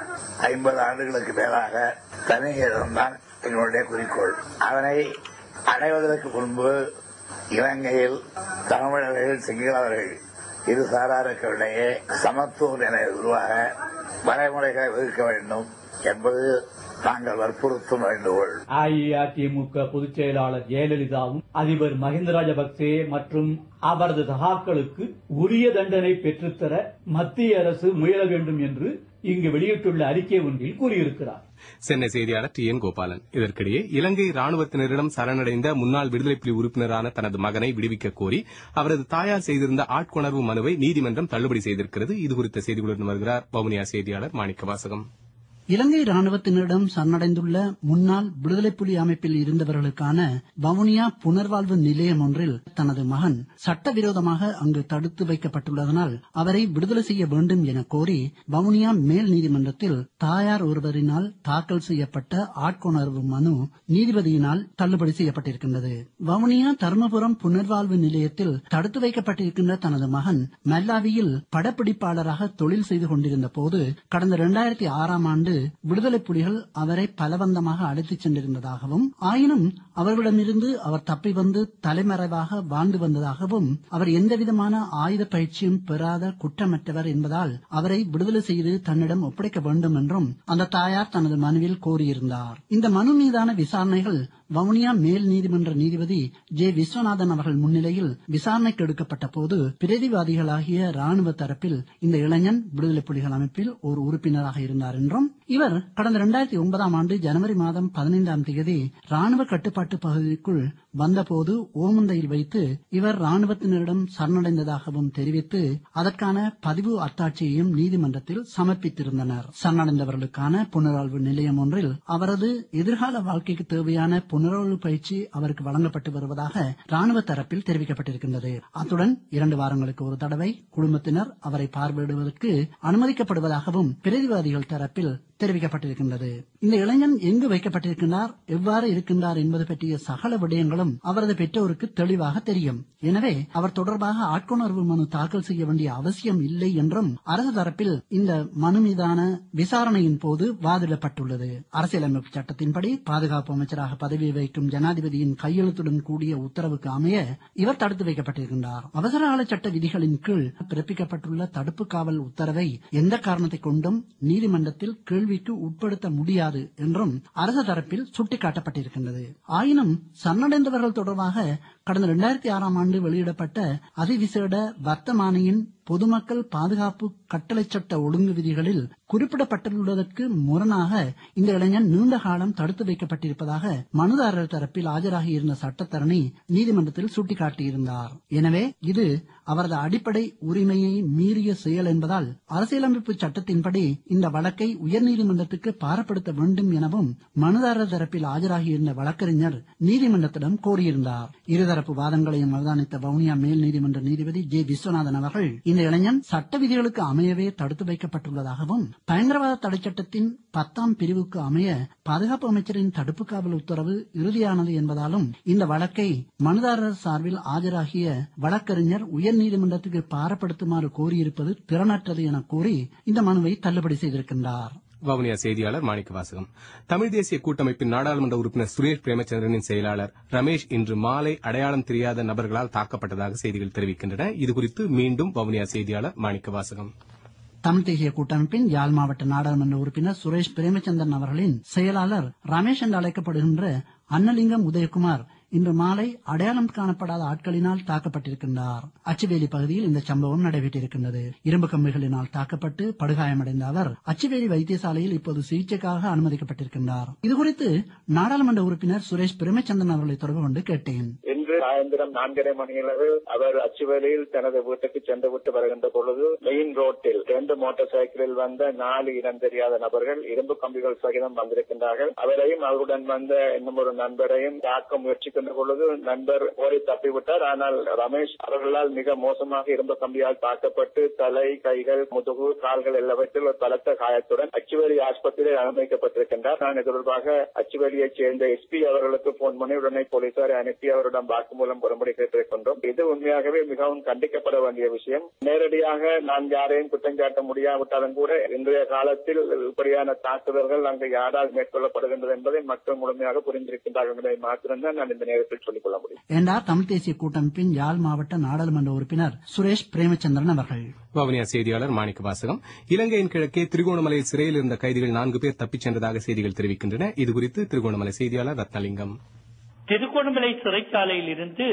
50 ஆண்டுகளுக்கு மேலாக தனி ஈழம்தான் எங்களுடைய குறிக்கோள். அதனை அடைவதற்கு முன்பு இலங்கையில் தமிழர்கள் சிங்களவர்கள் இரு சாராருக்கிடையே சமத்துவ நிலை உருவாக வரைமுறைகளை வகுக்க வேண்டும் என்பது நாங்கள் வற்புறுத்தும் வேண்டுகோள். அஇஅதிமுக பொதுச் செயலாளர் ஜெயலலிதாவும் அதிபர் மஹிந்த ராஜபக்சே மற்றும் அவரது சகாக்களுக்கு உரிய தண்டனை பெற்றுத்தர மத்திய அரசு முயல வேண்டும் என்று இங்கு வெளியிட்டுள்ள அறிக்கை ஒன்றில் கூறியிருக்கிறார். சென்னை செய்தியாளர் டி என் கோபாலன். இதற்கிடையே இலங்கை ராணுவத்தினரிடம் சரணடைந்த முன்னாள் விடுதலை புலி உறுப்பினரான தனது மகனை விடுவிக்க கோரி அவரது தாயார் செய்திருந்த ஆட்கொணர்வு மனுவை நீதிமன்றம் தள்ளுபடி செய்திருக்கிறது. இதுகுறித்த செய்திகளுடன் வருகிறார் வவுனியா செய்தியாளர் மாணிக்கவாசகம். இலங்கை ராணுவத்தினரிடம் சரணடைந்துள்ள முன்னாள் விடுதலை புலி அமைப்பில் இருந்தவர்களுக்கான வவுனியா புனர்வாழ்வு நிலையம் ஒன்றில் தனது மகன் சட்டவிரோதமாக அங்கு தடுத்து வைக்கப்பட்டுள்ளதனால் அவரை விடுதலை செய்ய வேண்டும் என கோரி வவுனியா மேல் நீதிமன்றத்தில் தாயார் ஒருவரினால் தாக்கல் செய்யப்பட்ட ஆட்கொணர்வு மனு நீதிபதியினால் தள்ளுபடி செய்யப்பட்டிருக்கின்றது. வவுனியா தர்மபுரம் புனர்வாழ்வு நிலையத்தில் தடுத்து வைக்கப்பட்டிருக்கின்ற தனது மகன் மல்லாவியில் படப்பிடிப்பாளராக தொழில் செய்து கொண்டிருந்த போது கடந்த 2006ஆம் ஆண்டு விடுதலை புலிகள் அவரை பலவந்தமாக அழைத்துச் சென்றிருந்ததாகவும் ஆயினும் அவர்களிடமிருந்து அவர் தப்பி வந்து தலைமறைவாக வாழ்ந்து வந்ததாகவும் அவர் எந்தவிதமான ஆயுத பயிற்சியும் பெறாத குற்றமற்றவர் என்பதால் அவரை விடுதலை செய்து தன்னிடம் ஒப்படைக்க வேண்டும் என்றும் அந்த தாயார் தனது மனுவில் கோரியிருந்தார். இந்த மனு மீதான விசாரணைகள் வவுனியா மேல் நீதிமன்ற நீதிபதி ஜே விஸ்வநாதன் அவர்கள் முன்னிலையில் விசாரணைக்கு எடுக்கப்பட்ட போது பிரதிவாதிகளாகிய ராணுவ தரப்பில் இந்த இளைஞன் விடுதலை புலிகள் அமைப்பில் ஒரு உறுப்பினராக இருந்தார் என்றும் இவர் கடந்த 2009ஆம் ஆண்டு ஜனவரி மாதம் 15ஆம் தேதி ராணுவ கட்டுப்பாட்டு பகுதிக்குள் வந்தபோது ஓமந்தையில் வைத்து இவர் ராணுவத்தினரிடம் சரணடைந்ததாகவும் தெரிவித்து அதற்கான பதிவு அத்தாட்சியையும் நீதிமன்றத்தில் சமர்ப்பித்திருந்தனர். சரணடைந்தவர்களுக்கான புனர்வாழ்வு நிலையம் ஒன்றில் அவரது எதிர்கால வாழ்க்கைக்கு தேவையான புனர்வாழ்வு பயிற்சி அவருக்கு வழங்கப்பட்டு வருவதாக ராணுவ தரப்பில் தெரிவிக்கப்பட்டிருக்கின்றது. அத்துடன் 2 வாரங்களுக்கு ஒரு தடவை குடும்பத்தினர் அவரை பார்வையிடுவதற்கு அனுமதிக்கப்படுவதாகவும் பிரதிவாதிகள் தரப்பில் தெரிவிக்கப்பட்டிருக்கின்றது. இந்த இளைஞன் எங்கு வைக்கப்பட்டிருக்கின்றார், எவ்வாறு இருக்கின்றார் என்பது பற்றிய சகல விடயங்களும் அவரது பெற்றோருக்கு தெளிவாக தெரியும். எனவே அவர் தொடர்பாக ஆட்கொணர்வு மனு தாக்கல் செய்ய வேண்டிய அவசியம் இல்லை என்றும் அரசு தரப்பில் இந்த மனு மீதான விசாரணையின் போது வாதிடப்பட்டுள்ளது. அரசியலமைப்பு சட்டத்தின்படி பாதுகாப்பு அமைச்சராக பதவி வகிக்கும் ஜனாதிபதியின் கையெழுத்துடன் கூடிய உத்தரவுக்கு அமைய இவர் தடுத்து வைக்கப்பட்டிருக்கின்றார். அவசர கால சட்ட விதிகளின் கீழ் பிறப்பிக்கப்பட்டுள்ள தடுப்பு காவல் உத்தரவை எந்த காரணத்தை கொண்டும் நீதிமன்றத்தில் கேள்விக்கு உட்படுத்த முடியாது என்றும் அரசு தரப்பில் சுட்டிக்காட்டப்பட்டிருக்கின்றது. ஆயினும் சரணடைந்தவர்கள் தொடர்பாக கடந்த 2006ஆம் ஆண்டு வெளியிடப்பட்ட அதிவிசேட வர்த்தமானியின் பொதுமக்கள் பாதுகாப்பு கட்டளை சட்ட ஒழுங்கு விதிகளில் குறிப்பிடப்பட்டுள்ளதற்கு முரணாக இந்த இளைஞன் நீண்ட காலம் தடுத்து வைக்கப்பட்டிருப்பதாக மனுதாரர் தரப்பில் ஆஜராகியிருந்த சட்டத்தரணி நீதிமன்றத்தில் சுட்டிக்காட்டியிருந்தார். எனவே இது அவரது அடிப்படை உரிமையை மீறிய செயல் என்பதால் அரசியலமைப்பு சட்டத்தின்படி இந்த வழக்கை உயர்நீதிமன்றத்துக்கு பாரப்படுத்த வேண்டும் எனவும் மனுதாரர் தரப்பில் ஆஜராகியிருந்த வழக்கறிஞர் நீதிமன்றத்திடம் கோரியிருந்தார். இருதரப்பு வாதங்களையும் அவதானித்த வவுனியா மேல் நீதிமன்ற நீதிபதி ஜே விஸ்வநாதன் அவர்கள் இந்த இளைஞன் சட்ட விதிகளுக்கு அமையவே தடுத்து வைக்கப்பட்டுள்ளதாகவும் பயங்கரவாத தடை சட்டத்தின் 10ஆம் பிரிவுக்கு அமைய பாதுகாப்பு அமைச்சரின் தடுப்பு காவல் உத்தரவு இறுதியானது என்பதாலும் இந்த வழக்கை மனுதாரர் சார்பில் ஆஜராகிய வழக்கறிஞர் உயர்நீதிமன்றத்துக்கு பாரப்படுத்துமாறு கோரியிருப்பது திறனற்றது என கூறி இந்த மனுவை தள்ளுபடி செய்திருக்கின்றார். வவுனியா செய்தியாளர் மாணிக்கவாசகம். தமிழ் தேசிய கூட்டமைப்பின் நாடாளுமன்ற உறுப்பினர் சுரேஷ் பிரேமச்சந்திரனின் செயலாளர் ரமேஷ் இன்று மாலை அடையாளம் தெரியாத நபர்களால் தாக்கப்பட்டதாக செய்திகள் தெரிவிக்கின்றன. இதுகுறித்து மீண்டும் வவுனியா செய்தியாளர் மாணிக்கவாசகம். தமிழ் தேசிய கூட்டமைப்பின் யாழ் மாவட்ட நாடாளுமன்ற உறுப்பினர் சுரேஷ் பிரேமச்சந்திரன் அவர்களின் செயலாளர் ரமேஷ் என்று அழைக்கப்படுகின்ற அன்னலிங்கம் உதயகுமார் இன்று மாலை அடையாளம் காணப்படாத ஆட்களினால் தாக்கப்பட்டிருக்கின்றார். அச்சுவேலி பகுதியில் இந்த சம்பவம் நடைபெற்றிருக்கின்றது. இரும்பு கம்பிகளினால் தாக்கப்பட்டு படுகாயமடைந்த அவர் அச்சுவேலி வைத்தியசாலையில் இப்போது சிகிச்சைக்காக அனுமதிக்கப்பட்டிருக்கின்றார். இதுகுறித்து நாடாளுமன்ற உறுப்பினர் சுரேஷ் பிரேமச்சந்திரன் அவர்களை தொடர்பு கொண்டு கேட்டேன். இன்று சாயந்திரம் 4:30 மணியளவு அவர் அச்சுவேலியில் தனது வீட்டுக்கு சென்று விட்டு வருகின்ற பொழுது மெயின் ரோட்டில் 2 மோட்டார் சைக்கிளில் வந்த 4 இனம் தெரியாத நபர்கள் இரும்பு கம்பிகள் சகிதம் வந்திருக்கின்றார்கள். அவரையும் அவருடன் வந்த இன்னும் ஒரு நண்பரையும் தாக்க முயற்சிக்கின்ற பொழுது நண்பர் ஓடி தப்பிவிட்டார். ஆனால் ரமேஷ் அவர்களால் மிக மோசமாக இரும்பு கம்பியால் தாக்கப்பட்டு தலை, கைகள், முதுகு, கால்கள் எல்லாவற்றில் ஒரு பலத்த காயத்துடன் அச்சுவேலி ஆஸ்பத்திரியில் அனுமதிக்கப்பட்டிருக்கின்றார். நான் இது தொடர்பாக அச்சுவேலியைச் சேர்ந்த எஸ்பி அவர்களுக்கு போன் பண்ணி உடனே போலீசாரை அனுப்பி அவருடன் வாக்குமூலம் பெறும்படி கேட்டிருக்கின்றோம். இது உண்மையாகவே மிகவும் கண்டிக்கப்பட வேண்டிய விஷயம். நேரடியாக நான் யாரையும் குற்றம் சாட்ட முடியாவிட்டாலும் கூட இன்றைய காலத்தில் இப்படியான தாக்குதல்கள் அங்கு யாரால் மேற்கொள்ளப்படுகின்றது என்பதை மக்கள் முழுமையாக புரிந்திருக்கின்றார்கள் என்பதை மாத்திரம்தான் நான் இந்த நேரத்தில் சொல்லிக் கொள்ள முடியும் என்றார் தமிழ் தேசிய கூட்டமைப்பின் யாழ் மாவட்ட நாடாளுமன்ற உறுப்பினர் சுரேஷ் பிரேமச்சந்திரன் அவர்கள். வவுனியா செய்தியாளர் மாணிக்க வாசகம். இலங்கையின் கிழக்கே திருகோணமலையில் சிறையில் இருந்த கைதிகள் 4 பேர் தப்பிச் சென்றதாக செய்திகள் தெரிவிக்கின்றன. இதுகுறித்து திருகோணமலை செய்தியாளர் ரத்னலிங்கம். திருகோணமலை சிறைச்சாலையில் இருந்து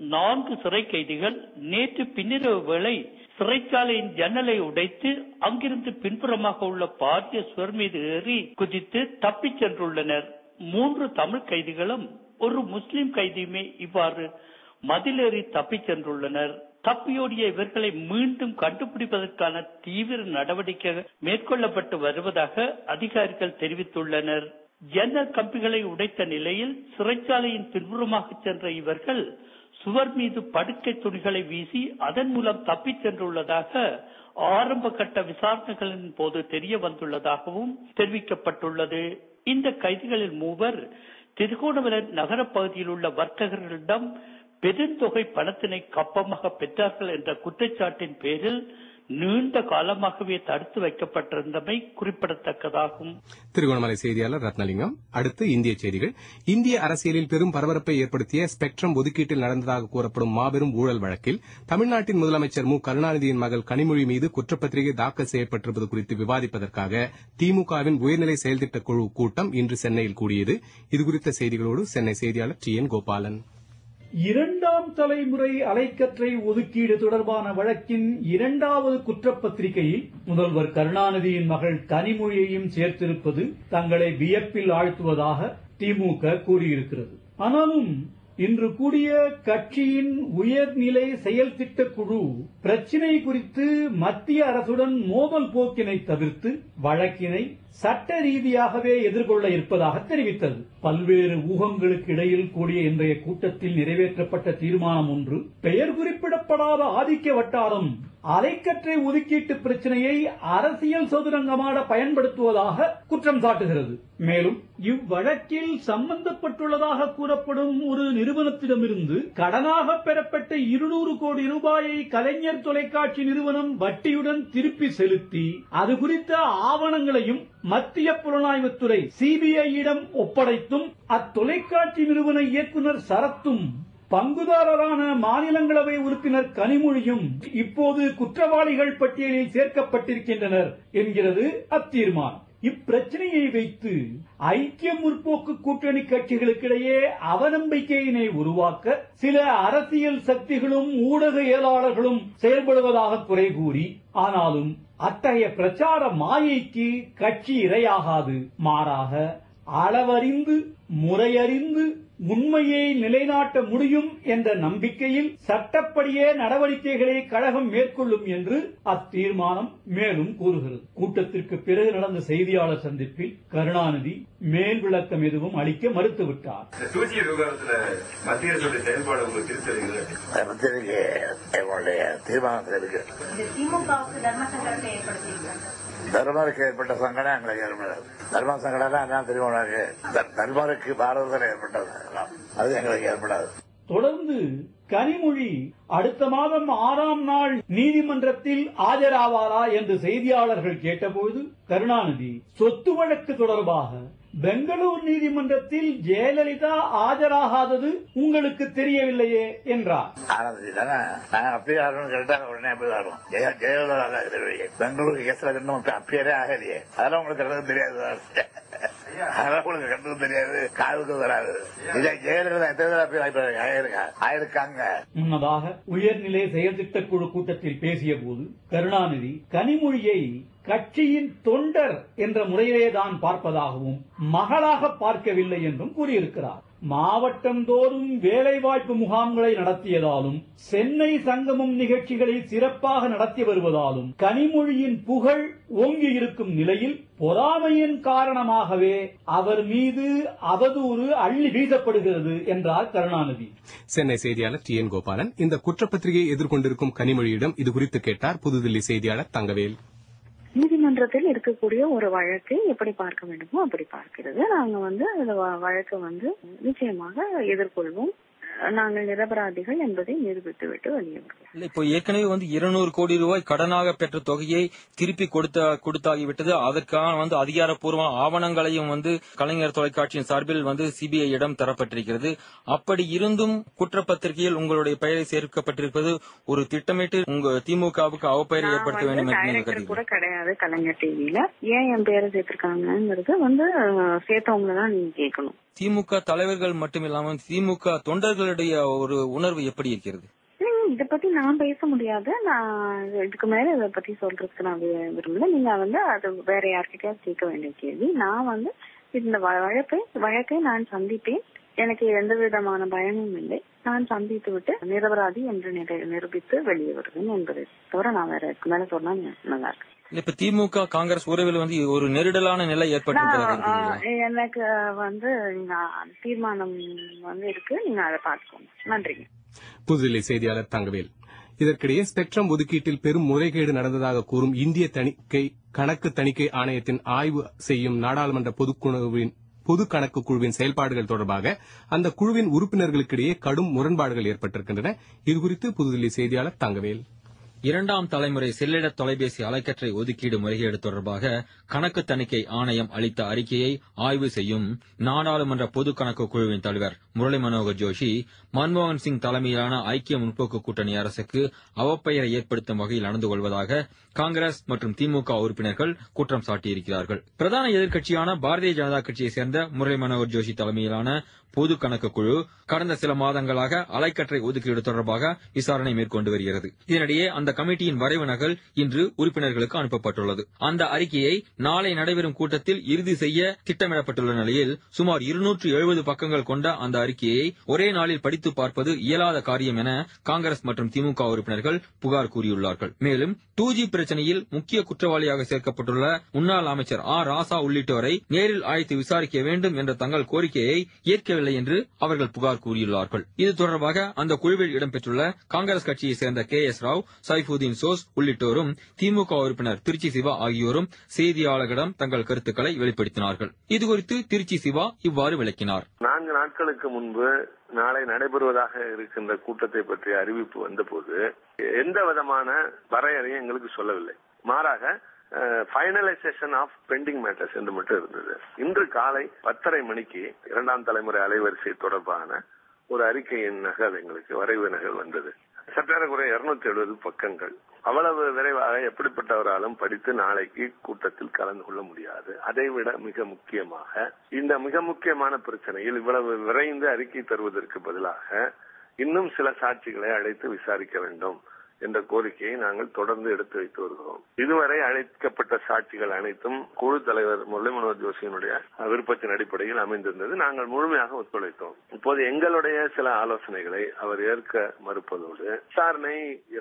4 சிறை கைதிகள் நேற்று பின்னிரவு வேளை சிறைச்சாலையின் ஜன்னலை உடைத்து அங்கிருந்து பின்புறமாக உள்ள பாரிய சுவர் மீது ஏறி குதித்து தப்பிச் சென்றுள்ளனர். 3 தமிழ் கைதிகளும் ஒரு முஸ்லிம் கைதியுமே இவ்வாறு மதிலேறி தப்பிச் சென்றுள்ளனர். தப்பியோடிய இவர்களை மீண்டும் கண்டுபிடிப்பதற்கான தீவிர நடவடிக்கை மேற்கொள்ளப்பட்டு வருவதாக அதிகாரிகள் தெரிவித்துள்ளனர். ஜன்னல் கம்பிகளை உடைத்த நிலையில் சிறைச்சாலையின் பின்புறமாக சென்ற இவர்கள் சுவர் மீது படுக்கை துணிகளை வீசி அதன் மூலம் தப்பிச் சென்றுள்ளதாக ஆரம்ப கட்ட விசாரணைகளின் போது தெரிய வந்துள்ளதாகவும் தெரிவிக்கப்பட்டுள்ளது. இந்த கைதிகளில் 3 திருகோணமலை நகர பகுதியில் உள்ள வர்த்தகர்களிடம் பெருந்தொகை பணத்தினை கப்பமாக பெற்றார்கள் என்ற குற்றச்சாட்டின் பேரில் நீண்ட காலமாகவே தடுத்து வைக்கப்பட்டிருந்தமை குறிப்பிடத்தக்கதாகும். திருகோணமலை செய்தியாளர் ரத்னலிங்கம். அடுத்து இந்திய செய்திகள். இந்திய அரசியலில் பெரும் பரபரப்பை ஏற்படுத்திய ஸ்பெக்ட்ரம் ஒதுக்கீட்டில் நடந்ததாக கூறப்படும் மாபெரும் ஊழல் வழக்கில் தமிழ்நாட்டின் முதலமைச்சர் மு கருணாநிதியின் மகள் கனிமொழி மீது குற்றப்பத்திரிகை தாக்கல் செய்யப்பட்டிருப்பது குறித்து விவாதிப்பதற்காக திமுகவின் உயர்நிலை செயல்திட்ட குழு கூட்டம் இன்று சென்னையில் கூடியது. இதுகுறித்த செய்திகளோடு சென்னை செய்தியாளர் TN கோபாலன். 2ஆம் தலைமுறை அலைக்கற்றை ஒதுக்கீடு தொடர்பான வழக்கின் 2வது குற்றப்பத்திரிகையில் முதல்வர் கருணாநிதியின் மகள் கனிமொழியையும் சேர்த்திருப்பது தங்களை வியப்பில் ஆழ்த்துவதாக திமுக கூறியிருக்கிறது. ஆனாலும் இன்று கூடிய கட்சியின் உயர்நிலை செயல் திட்ட குழு பிரச்சினை குறித்து மத்திய அரசுடன் மோதல் போக்கினை தவிர்த்து வழக்கினை சட்ட ரீதியாகவே எதிர்கொள்ள இருப்பதாக தெரிவித்தது. பல்வேறு ஊகங்களுக்கு இடையில் கூடிய இன்றைய கூட்டத்தில் நிறைவேற்றப்பட்ட தீர்மானம் ஒன்று பெயர் குறிப்பிடப்படாத ஆதிக்க வட்டாரம் அலைக்கற்றை ஒதுக்கீட்டு பிரச்சனையை அரசியல் சதுரங்கமாட பயன்படுத்துவதாக குற்றம் சாட்டுகிறது. மேலும் இவ்வழக்கில் சம்பந்தப்பட்டுள்ளதாக கூறப்படும் ஒரு நிறுவனத்திடமிருந்து கடனாக பெறப்பட்ட 200 கோடி ரூபாயை கலைஞர் தொலைக்காட்சி நிறுவனம் வட்டியுடன் திருப்பி செலுத்தி அது குறித்த ஆவணங்களையும் மத்திய புலனாய்வுத்துறை CBI-இடம் ஒப்படைத்தும் அத்தொலைக்காட்சி நிறுவன இயக்குநர் சரத்தும் பங்குதாரரான மாநிலங்களவை உறுப்பினர் கனிமொழியும் இப்போது குற்றவாளிகள் பட்டியலில் சேர்க்கப்பட்டிருக்கின்றனர் என்கிறது அத்தீர்மானம். இப்பிரச்சனையை வைத்து ஐக்கிய முற்போக்கு கூட்டணி கட்சிகளுக்கிடையே அவநம்பிக்கையினை உருவாக்க சில அரசியல் சக்திகளும் ஊடகவியலாளர்களும் செயல்படுவதாக குறை கூறி, ஆனாலும் அத்தகைய பிரச்சார மாயைக்கு கட்சி இரையாகாது. மாறாக அளவறிந்து முறையறிந்து உண்மையை நிலைநாட்ட முடியும் என்ற நம்பிக்கையில் சட்டப்படியே நடவடிக்கைகளை கழகம் மேற்கொள்ளும் என்று அத்தீர்மானம் மேலும் கூறுகிறது. கூட்டத்திற்கு பிறகு நடந்த செய்தியாளர் சந்திப்பில் கருணாநிதி மேல் விளக்கம் எதுவும் அளிக்க மறுத்துவிட்டார். மத்திய அரசுடைய செயல்பாடு தீர்மானத்தில் இருக்கு. தர்மருக்கு ஏற்பட்ட சங்கடம் எங்களுக்கு ஏற்படாது. தர்ம சங்கடம் என்ன தெரியும், தர்மருக்கு பாரதத்தில் ஏற்பட்டது, அது எங்களுக்கு ஏற்படாது. தொடர்ந்து கனிமொழி அடுத்த மாதம் 6ஆம் நாள் நீதிமன்றத்தில் ஆஜராவாரா என்று செய்தியாளர்கள் கேட்டபோது கருணாநிதி சொத்து வழக்கு தொடர்பாக பெங்களூர் நீதிமன்றத்தில் ஜெயலலிதா ஆஜராகாதது உங்களுக்கு தெரியவில்லையே என்றார். பெங்களூர் கேஸ்ல இன்னும் அப்பியரே ஆகலையே, அதெல்லாம் உங்களுக்கு தெரியாது. அதெல்லாம் உங்களுக்கு கண்ணுக்கு தெரியாது, காதுக்கு வராது. இதை ஜெயலலிதா எத்தனை பேர் ஆயிருக்காங்க. முன்னதாக உயர்நிலை செயல்திட்ட குழு கூட்டத்தில் பேசிய போது கருணாநிதி கனிமொழியை கட்சியின் தொண்டர் என்ற முறையிலேதான் பார்ப்பதாகவும் மகளாக பார்க்கவில்லை என்றும் கூறியிருக்கிறார். மாவட்டம் தோறும் வேலைவாய்ப்பு முகாம்களை நடத்தியதாலும் சென்னை சங்கமம் நிகழ்ச்சிகளை சிறப்பாக நடத்தி வருவதாலும் கனிமொழியின் புகழ் ஓங்கி இருக்கும் நிலையில் பொறாமையின் காரணமாகவே அவர் மீது அவதூறு அள்ளி வீசப்படுகிறது என்றார் கருணாநிதி. சென்னை செய்தியாளர் டி என் கோபாலன் இந்த குற்றப்பத்திரிகையை எதிர்கொண்டிருக்கும் கனிமொழியிடம் இதுகுறித்து கேட்டார் புதுதில்லி செய்தியாளர் தங்கவேல். நீதிமன்றத்தில் இருக்கக்கூடிய ஒரு வழக்கை எப்படி பார்க்க வேண்டுமோ அப்படி பார்க்கிறது. நாங்க வழக்கை நிச்சயமாக எதிர்கொள்வோம். நாங்கள் நிரபராதிகள் என்பதை நிரூபித்து விட்டு வெளியேறுவோம். இப்போ ஏற்கனவே 200 கோடி ரூபாய் கடனாக பெற்ற தொகையை திருப்பி கொடுத்தாகிவிட்டது. அதற்கான அதிகாரப்பூர்வ ஆவணங்களையும் கலைஞர் தொலைக்காட்சியின் சார்பில் சிபிஐயிடம் தரப்பட்டிருக்கிறது. அப்படி இருந்தும் குற்றப்பத்திரிகையில் உங்களுடைய பெயரை சேர்க்கப்பட்டிருப்பது ஒரு திட்டமிட்டு உங்க திமுகவுக்கு அவப்பெயரை ஏற்படுத்த வேண்டும் என்று கூட கிடையாது. கலைஞர் டிவியில ஏன் என் பெயரை சேர்த்திருக்காங்கிறது சேர்த்தவங்களதான் நீங்க கேட்கணும். திமுக தலைவர்கள் மட்டுமில்லாமல் திமுக தொண்டர்களுடைய ஒரு உணர்வு எப்படி இருக்கிறது? இத பத்தி நான் பேச முடியாது. நான் இதுக்கு மேல இதை பத்தி சொல்றதுக்கு நான் விரும்பல. நீங்க அது வேற யார்கிட்டயாவது கேட்க வேண்டிய கேள்வி. நான் இந்த வழக்கை நான் சந்திப்பேன். எனக்கு எந்த விதமான பயமும் இல்லை. நான் சந்தித்து விட்டு நிரபராதி என்று நிரூபித்து வெளியே வருவேன் என்பதை தவிர நான் வேற இதுக்கு மேல சொன்னா நல்லா இருக்கு. இப்ப திமுக காங்கிரஸ் உறவில் ஒரு நெருடலான நிலை ஏற்பட்டு எனக்கு தீர்மானம் இருக்கு. நீங்க அதை பார்த்துக்கோங்க. நன்றிங்க. புதுதில்லி செய்தியாளர் தங்கவேல். இதற்கிடையே ஸ்பெக்ட்ரம் ஒதுக்கீட்டில் பெரும் முறைகேடு நடந்ததாக கூறும் இந்திய கணக்கு தணிக்கை ஆணையத்தின் ஆய்வு செய்யும் நாடாளுமன்ற பொது கணக்கு குழுவின் செயல்பாடுகள் தொடர்பாக அந்த குழுவின் உறுப்பினர்களுக்கிடையே கடும் முரண்பாடுகள் ஏற்பட்டிருக்கின்றன. இதுகுறித்து புதுதில்லி செய்தியாளர் தங்கவேல். 2ஆம் தலைமுறை செல்லிட தொலைபேசி அலைக்கற்றை ஒதுக்கீடு முறைகேடு தொடர்பாக கணக்கு தணிக்கை ஆணையம் அளித்த அறிக்கையை ஆய்வு செய்யும் நாடாளுமன்ற பொது கணக்கு குழுவின் தலைவர் முரளி மனோகர் ஜோஷி மன்மோகன் சிங் தலைமையிலான ஐக்கிய முற்போக்கு கூட்டணி அரசுக்கு அவப்பெயரை ஏற்படுத்தும் வகையில் நடந்து கொள்வதாக காங்கிரஸ் மற்றும் திமுக உறுப்பினர்கள் குற்றம் சாட்டியிருக்கிறார்கள். பிரதான எதிர்க்கட்சியான பாரதிய ஜனதா கட்சியைச் சேர்ந்த முரளி மனோகர் ஜோஷி தலைமையிலான பொது கணக்கு குழு கடந்த சில மாதங்களாக அலைக்கற்றை ஒதுக்கீடு தொடர்பாக விசாரணை மேற்கொண்டு வருகிறது. இதனிடையே அந்த கமிட்டியின் வரைவு நகல் இன்று உறுப்பினர்களுக்கு அனுப்பப்பட்டுள்ளது. அந்த அறிக்கையை நாளை நடைபெறும் கூட்டத்தில் இறுதி செய்ய திட்டமிடப்பட்டுள்ள நிலையில் சுமார் 270 பக்கங்கள் கொண்ட அந்த அறிக்கையை ஒரே நாளில் படித்து பார்ப்பது இயலாத காரியம் என காங்கிரஸ் மற்றும் திமுக உறுப்பினர்கள் புகார் கூறியுள்ளார்கள். மேலும் 2G பிரச்சனையில் முக்கிய குற்றவாளியாக சேர்க்கப்பட்டுள்ள முன்னாள் அமைச்சர் ராசா உள்ளிட்டோரை நேரில் அழைத்து விசாரிக்க வேண்டும் என்ற தங்கள் கோரிக்கையை ஏற்கவில்லை என்று அவர்கள் புகார் கூறியுள்ளார்கள். இது தொடர்பாக அந்த குழுவில் இடம்பெற்றுள்ள காங்கிரஸ் கட்சியைச் சேர்ந்த KS ராவ், சைஃபுதீன் சோஸ் உள்ளிட்டோரும் திமுக உறுப்பினர் திருச்சி சிவா ஆகியோரும் செய்தியாளர்களிடம் தங்கள் கருத்துக்களை வெளிப்படுத்தினார்கள். இதுகுறித்து திருச்சி சிவா இவ்வாறு விளக்கினார். 4 நாட்களுக்கு முன்பு நாளை நடைபெறுவதாக இருக்கின்ற கூட்டத்தை பற்றிய அறிவிப்பு வந்தபோது எந்த விதமான வரையறையும் எங்களுக்கு சொல்லவில்லை. மாறாக ஃபைனலைசேஷன் ஆஃப் பெண்டிங் மேட்டர்ஸ் என்று மட்டும் இருந்தது. இன்று காலை 10:30 மணிக்கு 2ஆம் தலைமுறை அலைவரிசை தொடர்பான ஒரு அறிக்கையின் நகல் எங்களுக்கு வரைவு நகல் வந்தது. சற்றேறக்குறைய 270 பக்கங்கள். அவ்வளவு விரைவாக எப்படிப்பட்டவராலும் படித்து நாளைக்கு கூட்டத்தில் கலந்து கொள்ள முடியாது. அதைவிட மிக முக்கியமாக இந்த மிக முக்கியமான பிரச்சனையில் இவ்வளவு விரைந்து அறிக்கை தருவதற்கு பதிலாக இன்னும் சில சாட்சிகளை அழைத்து விசாரிக்க வேண்டும் என்ற கோரிக்கையை நாங்கள் தொடர்ந்து எடுத்து வைத்து வருகிறோம். இதுவரை அழைக்கப்பட்ட சாட்சிகள் அனைத்தும் குழு தலைவர் முரளி மனோகர் ஜோஷியினுடைய விருப்பத்தின் அடிப்படையில் அமைந்திருந்தது. நாங்கள் முழுமையாக ஒத்துழைத்தோம். இப்போது எங்களுடைய சில ஆலோசனைகளை அவர் ஏற்க மறுப்பதோடு விசாரணை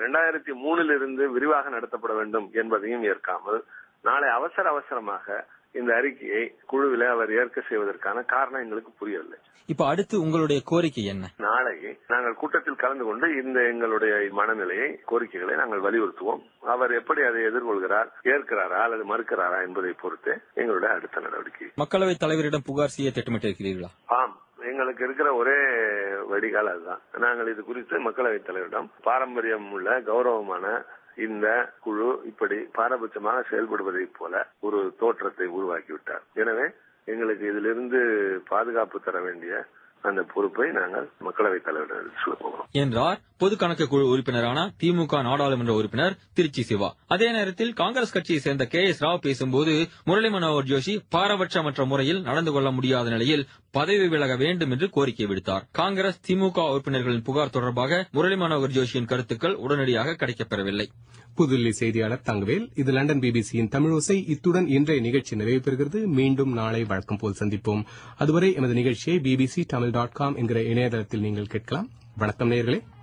2003 விரிவாக நடத்தப்பட வேண்டும் என்பதையும் ஏற்காமல் நாளை அவசரமாக இந்த அறிக்கையை குழுவில் அவர் ஏற்க செய்வதற்கான காரணம் எங்களுக்கு புரியவில்லை. இப்ப அடுத்து உங்களுடைய கோரிக்கை என்ன? நாளை நாங்கள் கூட்டத்தில் கலந்து கொண்டு இந்த எங்களுடைய மனநிலையை, கோரிக்கைகளை நாங்கள் வலியுறுத்துவோம். அவர் எப்படி அதை எதிர்கொள்கிறார், ஏற்கிறாரா அல்லது மறுக்கிறாரா என்பதை பொறுத்து எங்களுடைய அடுத்த நடவடிக்கை. மக்களவைத் தலைவரிடம் புகார் செய்ய திட்டமிட்டிருக்கிறீர்களா? ஆம், எங்களுக்கு இருக்கிற ஒரே வடிகால் அதுதான். நாங்கள் இது குறித்து மக்களவைத் தலைவரிடம் பாரம்பரியம் உள்ள கௌரவமான இந்த குழு இப்படி பாரபட்சமாக செயல்படுவதைப் போல ஒரு தோற்றத்தை உருவாக்கிவிட்டார். எனவே எங்களுக்கு இதிலிருந்து பாதுகாப்பு தர வேண்டிய அந்த பொறுப்பை நாங்கள் மக்களவைத் தலைவரிடம் சொல்ல போகிறோம் என்றார் பொது கணக்கு குழு உறுப்பினரான திமுக நாடாளுமன்ற உறுப்பினர் திருச்சி சிவா. அதே நேரத்தில் காங்கிரஸ் கட்சியை சேர்ந்த KS ராவ் பேசும்போது முரளி மனோகர் ஜோஷி பாரபட்சமற்ற முறையில் நடந்து கொள்ள முடியாத நிலையில் பதவி விலக வேண்டும் என்று கோரிக்கை விடுத்தார். காங்கிரஸ் திமுக உறுப்பினர்களின் புகார் தொடர்பாக முரளி மனோகர் ஜோஷியின் கருத்துக்கள் உடனடியாக கிடைக்கப்பெறவில்லை. புதுதில்லி செய்தியாளர் தங்கவேல். இது லண்டன் பிபிசியின் தமிழோசை. இத்துடன் இன்றைய நிகழ்ச்சி நிறைவு பெறுகிறது. மீண்டும் நாளை வழக்கம் போல் சந்திப்போம். அதுவரை எமது நிகழ்ச்சியை bbc tamil.com என்கிற இணையதளத்தில் நீங்கள் கேட்கலாம். வணக்கம் நேயர்களே.